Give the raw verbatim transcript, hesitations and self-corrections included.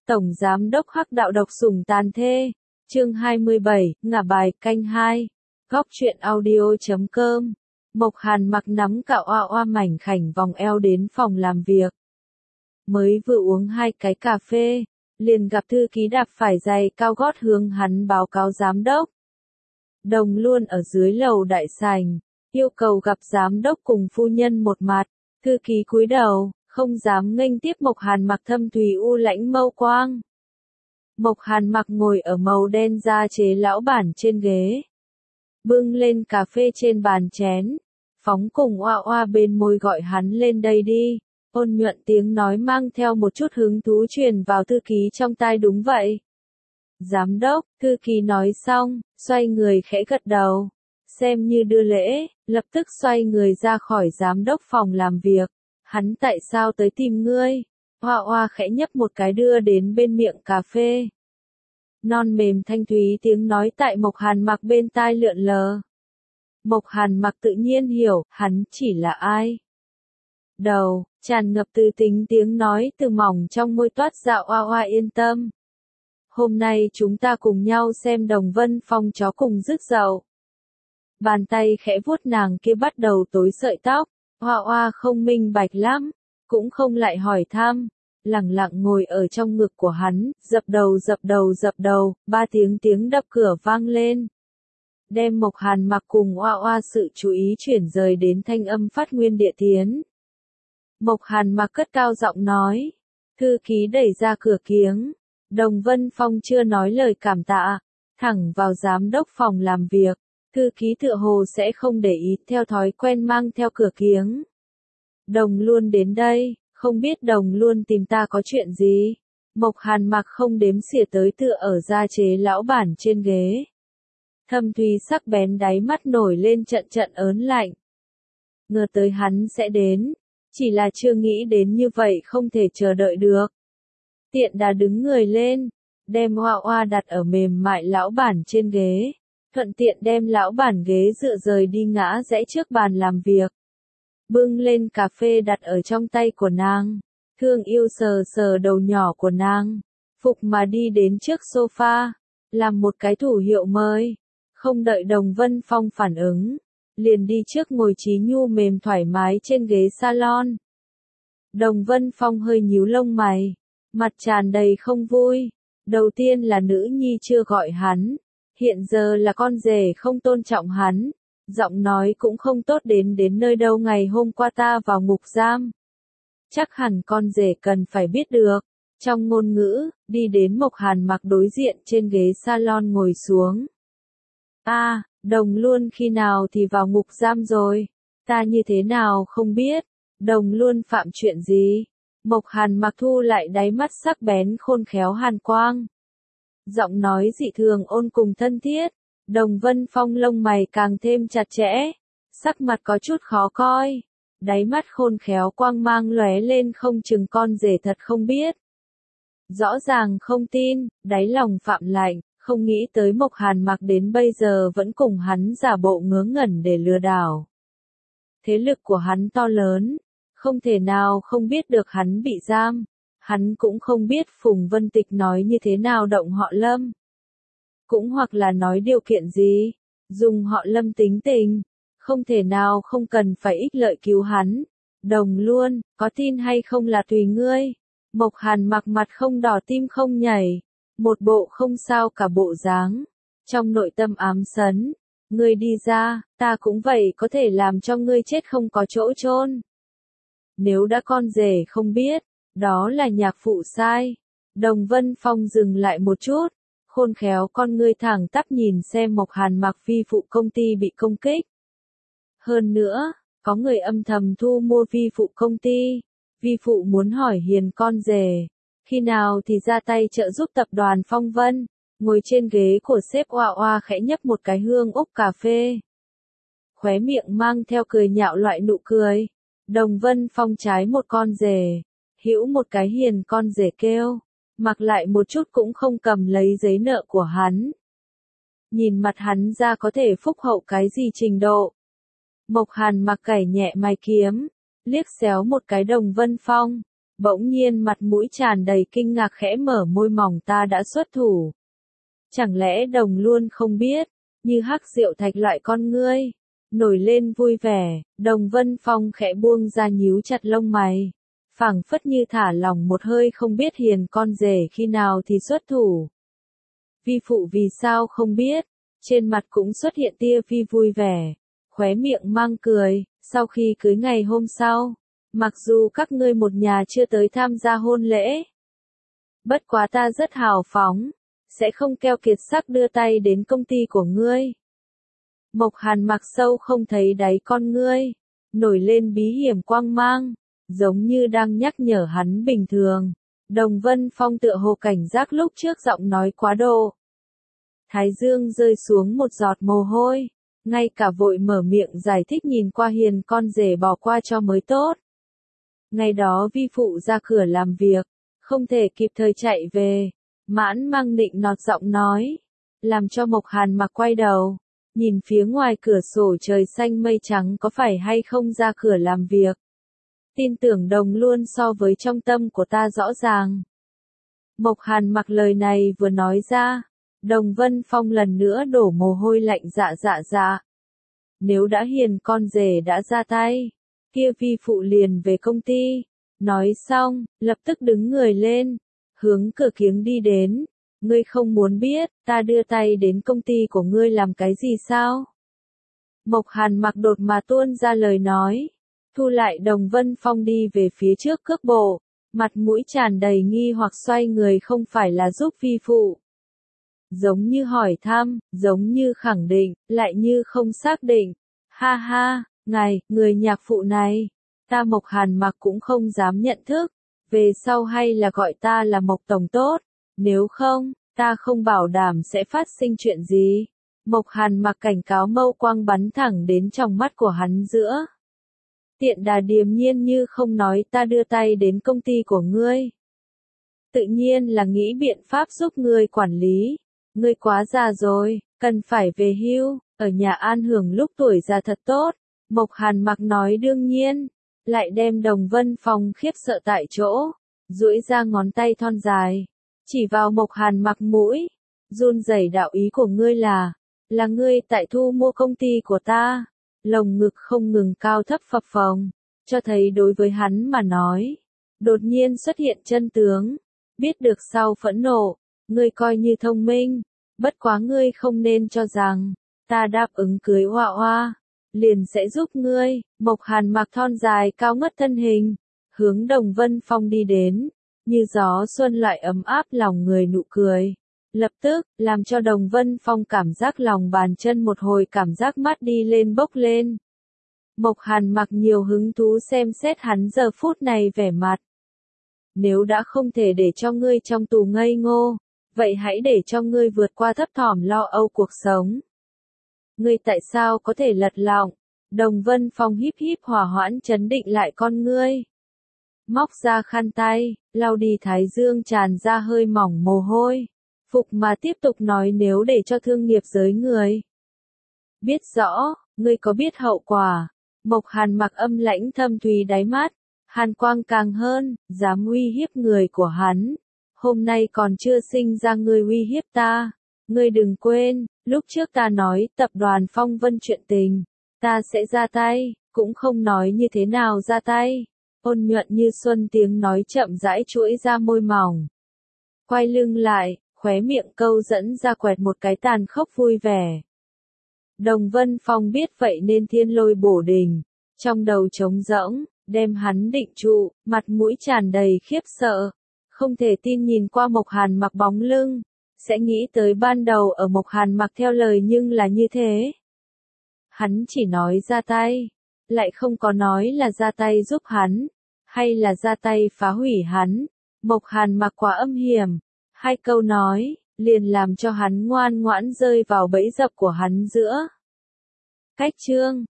Tổng Giám đốc Hắc Đạo độc sủng tàn thê. Chương hai mươi bảy, ngả bài, canh hai. Góc truyện audio chấm com. Mộc Hàn mặc nắm cạo oa oa mảnh khảnh vòng eo đến phòng làm việc. Mới vừa uống hai cái cà phê, liền gặp thư ký đạp phải giày cao gót hướng hắn báo cáo giám đốc. Đồng luôn ở dưới lầu đại sảnh, yêu cầu gặp giám đốc cùng phu nhân một mặt. Thư ký cúi đầu, không dám nghênh tiếp Mộc Hàn mặc thâm thúy u lãnh mâu quang. Mộc Hàn mặc ngồi ở màu đen da chế lão bản trên ghế. Bưng lên cà phê trên bàn chén. Phóng cùng oa oa bên môi gọi hắn lên đây đi. Ôn nhuận tiếng nói mang theo một chút hứng thú truyền vào thư ký trong tai. Đúng vậy. Giám đốc, thư ký nói xong, xoay người khẽ gật đầu. Xem như đưa lễ, lập tức xoay người ra khỏi giám đốc phòng làm việc. Hắn tại sao tới tìm ngươi? Oa oa khẽ nhấp một cái đưa đến bên miệng cà phê. Non mềm thanh thúy tiếng nói tại Mộc Hàn mặc bên tai lượn lờ. Mộc Hàn mặc tự nhiên hiểu, hắn chỉ là ai. Đầu, tràn ngập từ tính tiếng nói từ mỏng trong môi toát ra. Oa oa yên tâm. Hôm nay chúng ta cùng nhau xem Đồng Vân Phong chó cùng rước dậu. Bàn tay khẽ vuốt nàng kia bắt đầu tối sợi tóc. Oa oa không minh bạch lắm, cũng không lại hỏi thăm, lẳng lặng ngồi ở trong ngực của hắn, dập đầu dập đầu dập đầu, ba tiếng tiếng đập cửa vang lên. Đem Mộc Hàn mặc cùng oa oa sự chú ý chuyển rời đến thanh âm phát nguyên địa tiến. Mộc Hàn mặc cất cao giọng nói, thư ký đẩy ra cửa kiếng, Đồng Vân Phong chưa nói lời cảm tạ, thẳng vào giám đốc phòng làm việc. Thư ký tựa hồ sẽ không để ý, theo thói quen mang theo cửa kiếng. Đồng luôn đến đây, không biết Đồng luôn tìm ta có chuyện gì. Mộc Hàn mặc không đếm xỉa tới tựa ở da chế lão bản trên ghế. Thâm thúy sắc bén đáy mắt nổi lên trận trận ớn lạnh. Ngờ tới hắn sẽ đến, chỉ là chưa nghĩ đến như vậy không thể chờ đợi được. Tiện đà đứng người lên, đem oa oa đặt ở mềm mại lão bản trên ghế. Thuận tiện đem lão bản ghế dựa rời đi ngã rẽ trước bàn làm việc. Bưng lên cà phê đặt ở trong tay của nàng. Thương yêu sờ sờ đầu nhỏ của nàng. Phục mà đi đến trước sofa. Làm một cái thủ hiệu mới. Không đợi Đồng Vân Phong phản ứng. Liền đi trước ngồi trí nhu mềm thoải mái trên ghế salon. Đồng Vân Phong hơi nhíu lông mày. Mặt tràn đầy không vui. Đầu tiên là nữ nhi chưa gọi hắn. Hiện giờ là con rể không tôn trọng hắn, giọng nói cũng không tốt đến đến nơi đâu. Ngày hôm qua ta vào ngục giam. Chắc hẳn con rể cần phải biết được. Trong ngôn ngữ, đi đến Mộc Hàn mặc đối diện trên ghế salon ngồi xuống. A, à, Đồng luôn khi nào thì vào ngục giam rồi? Ta như thế nào không biết? Đồng luôn phạm chuyện gì? Mộc Hàn mặc thu lại đáy mắt sắc bén khôn khéo hàn quang. Giọng nói dị thường ôn cùng thân thiết, Đồng Vân Phong lông mày càng thêm chặt chẽ, sắc mặt có chút khó coi, đáy mắt khôn khéo quang mang lóe lên không chừng con rể thật không biết. Rõ ràng không tin, đáy lòng phạm lạnh, không nghĩ tới Mộc Hàn mặc đến bây giờ vẫn cùng hắn giả bộ ngớ ngẩn để lừa đảo. Thế lực của hắn to lớn, không thể nào không biết được hắn bị giam. Hắn cũng không biết Phùng Vân Tịch nói như thế nào động họ Lâm. Cũng hoặc là nói điều kiện gì, dùng họ Lâm tính tình, không thể nào không cần phải ích lợi cứu hắn. Đồng luôn, có tin hay không là tùy ngươi. Mộc Hàn mặc mặt không đỏ tim không nhảy, một bộ không sao cả bộ dáng. Trong nội tâm ám sấn, ngươi đi ra, ta cũng vậy có thể làm cho ngươi chết không có chỗ chôn. Nếu đã con rể không biết, đó là nhạc phụ sai. Đồng Vân Phong dừng lại một chút, khôn khéo con ngươi thẳng tắp nhìn xem Mộc Hàn mặc vi phụ công ty bị công kích. Hơn nữa, có người âm thầm thu mua vi phụ công ty. Vi phụ muốn hỏi hiền con rể, khi nào thì ra tay trợ giúp tập đoàn Phong Vân. Ngồi trên ghế của sếp oa oa khẽ nhấp một cái hương úc cà phê. Khóe miệng mang theo cười nhạo loại nụ cười. Đồng Vân Phong trái một con rể. Hữu một cái hiền con rể kêu, mặc lại một chút cũng không cầm lấy giấy nợ của hắn. Nhìn mặt hắn ra có thể phúc hậu cái gì trình độ. Mộc Hàn mặc cẩy nhẹ mày kiếm, liếc xéo một cái Đồng Vân Phong, Bỗng nhiên mặt mũi tràn đầy kinh ngạc khẽ mở môi mỏng ta đã xuất thủ. Chẳng lẽ đồng luôn không biết, như hắc diệu thạch loại con ngươi. Nổi lên vui vẻ, Đồng Vân Phong khẽ buông ra nhíu chặt lông mày. Phảng phất như thả lỏng một hơi không biết hiền con rể khi nào thì xuất thủ. Vi phụ vì sao không biết, trên mặt cũng xuất hiện tia vi vui vẻ, khóe miệng mang cười, sau khi cưới ngày hôm sau, mặc dù các ngươi một nhà chưa tới tham gia hôn lễ. Bất quá ta rất hào phóng, sẽ không keo kiệt sắc đưa tay đến công ty của ngươi. Mộc Hàn mặc sâu không thấy đáy con ngươi, nổi lên bí hiểm quang mang, giống như đang nhắc nhở hắn bình thường. Đồng Vân Phong tựa hồ cảnh giác lúc trước giọng nói quá độ. Thái dương rơi xuống một giọt mồ hôi, ngay cả vội mở miệng giải thích nhìn qua hiền con rể bỏ qua cho mới tốt. Ngày đó vi phụ ra cửa làm việc, không thể kịp thời chạy về, mãn mang nịnh nọt giọng nói, làm cho Mộc Hàn mặc quay đầu, nhìn phía ngoài cửa sổ trời xanh mây trắng có phải hay không ra cửa làm việc. Tin tưởng đồng luôn so với trong tâm của ta rõ ràng. Mộc Hàn mặc lời này vừa nói ra, Đồng Vân Phong lần nữa đổ mồ hôi lạnh dạ dạ dạ. Nếu đã hiền con rể đã ra tay, kia vi phụ liền về công ty. Nói xong, lập tức đứng người lên, hướng cửa kiếng đi đến. Ngươi không muốn biết, ta đưa tay đến công ty của ngươi làm cái gì sao? Mộc Hàn mặc đột mà tuôn ra lời nói. Thu lại Đồng Vân Phong đi về phía trước cước bộ, mặt mũi tràn đầy nghi hoặc xoay người không phải là giúp vi phụ. Giống như hỏi thăm, giống như khẳng định, lại như không xác định. Ha ha, ngài, người nhạc phụ này, ta Mộc Hàn mặc cũng không dám nhận thức, về sau hay là gọi ta là Mộc Tổng tốt, nếu không, ta không bảo đảm sẽ phát sinh chuyện gì. Mộc Hàn mặc cảnh cáo mâu quang bắn thẳng đến trong mắt của hắn giữa. Tiện đà điềm nhiên như không nói ta đưa tay đến công ty của ngươi. Tự nhiên là nghĩ biện pháp giúp ngươi quản lý. Ngươi quá già rồi, cần phải về hưu, ở nhà an hưởng lúc tuổi già thật tốt. Mộc Hàn mặc nói đương nhiên, lại đem Đồng Vân Phong khiếp sợ tại chỗ, duỗi ra ngón tay thon dài, chỉ vào Mộc Hàn mặc mũi, run rẩy đạo ý của ngươi là, là ngươi tại thu mua công ty của ta. Lồng ngực không ngừng cao thấp phập phồng, cho thấy đối với hắn mà nói, đột nhiên xuất hiện chân tướng, biết được sau phẫn nộ, ngươi coi như thông minh, bất quá ngươi không nên cho rằng, ta đáp ứng cưới Hoa Hoa, liền sẽ giúp ngươi. Mộc Hàn mặc thon dài cao ngất thân hình, hướng Đồng Vân Phong đi đến, như gió xuân loại ấm áp lòng người nụ cười. Lập tức, làm cho Đồng Vân Phong cảm giác lòng bàn chân một hồi cảm giác mắt đi lên bốc lên. Mộc Hàn mặc nhiều hứng thú xem xét hắn giờ phút này vẻ mặt. Nếu đã không thể để cho ngươi trong tù ngây ngô, vậy hãy để cho ngươi vượt qua thấp thỏm lo âu cuộc sống. Ngươi tại sao có thể lật lọng? Đồng Vân Phong híp híp hòa hoãn trấn định lại con ngươi. Móc ra khăn tay, lau đi thái dương tràn ra hơi mỏng mồ hôi. Phục mà tiếp tục nói nếu để cho thương nghiệp giới người. Biết rõ, ngươi có biết hậu quả. Mộc Hàn mặc âm lãnh thâm thúy đáy mắt. Hàn quang càng hơn, dám uy hiếp người của hắn. Hôm nay còn chưa sinh ra ngươi uy hiếp ta. Ngươi đừng quên, lúc trước ta nói tập đoàn Phong Vân chuyện tình. Ta sẽ ra tay, cũng không nói như thế nào ra tay. Ôn nhuận như xuân tiếng nói chậm rãi chuỗi ra môi mỏng. Quay lưng lại, khóe miệng câu dẫn ra quẹt một cái tàn khốc vui vẻ. Đồng Vân Phong biết vậy nên thiên lôi bổ đình, trong đầu trống rỗng, đem hắn định trụ, mặt mũi tràn đầy khiếp sợ. Không thể tin nhìn qua Mộc Hàn mặc bóng lưng, sẽ nghĩ tới ban đầu ở Mộc Hàn mặc theo lời nhưng là như thế. Hắn chỉ nói ra tay, lại không có nói là ra tay giúp hắn, hay là ra tay phá hủy hắn. Mộc Hàn mặc quá âm hiểm, hai câu nói, liền làm cho hắn ngoan ngoãn rơi vào bẫy dập của hắn giữa. Cách chương